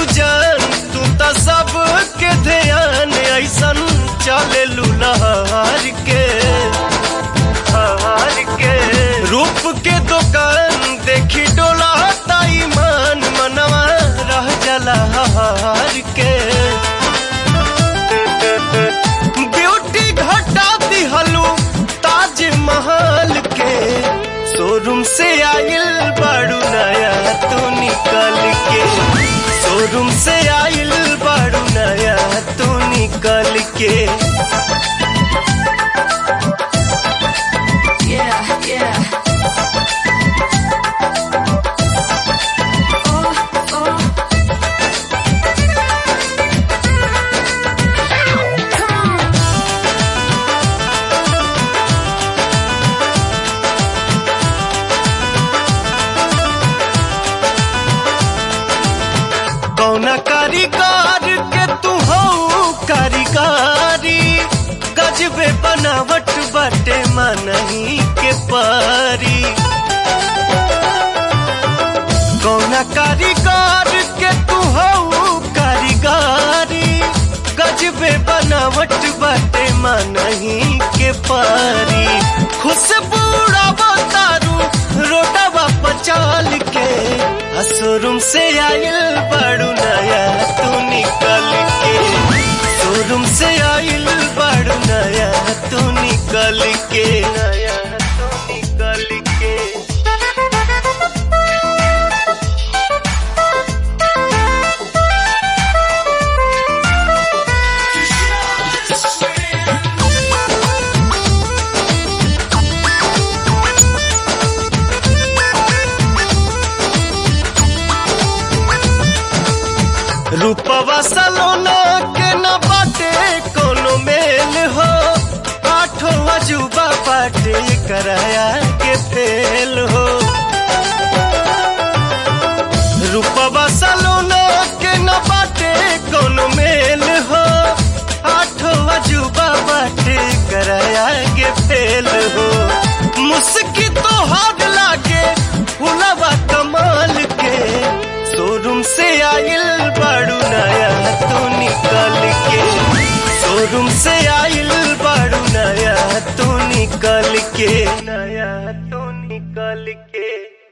जान तू तो सबके ध्यान ऐसन चले लुनहार के रूप के दुकान देखी डोला ईमान मनवा रह जला हार के ब्यूटी घटा दिहलू ताज महल के शोरूम से आइल बाड़ू नया तू निकल के शोरूम से आइल बाड़ू नया तू निकल के कौना कारीगर के तू हो कारीगरी गजबे बनावट बाटे मनही के पारी कौना कारीगर के तू हो कारीगरी गजबे बनावट बाटे मनही के पारी खुशबू बतारू रोडवा पचाल के शोरूम से आइल बाड़ू नया तू निकल के शोरूम से आइल बाड़ू नया तू निकल के नया तू निकल के रूपवा सलोना के न बाटे कोनो मेल हो आठों अजूबा बाटे कराया के फेल हो रूपवा सलोना के न बाटे कोनो मेल हो आठों अजूबा बाटे कराया के फेल हो मुस्की तो हाथ लागे फुलवा कमाल के शोरूम से आइल बाड़ू नया तू निकल के शोरूम से आइल बाड़ू नया तू निकल के नया तू निकल के